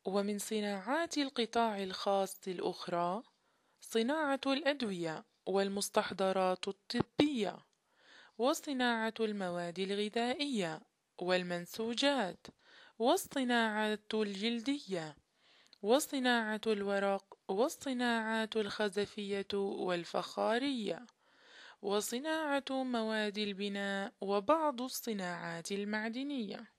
ومن صناعات القطاع الخاص الأخرى صناعة الأدوية والمستحضرات الطبية، وصناعة المواد الغذائية والمنسوجات، والصناعة الجلدية، وصناعة الورق، والصناعات الخزفية والفخارية، وصناعة مواد البناء، وبعض الصناعات المعدنية.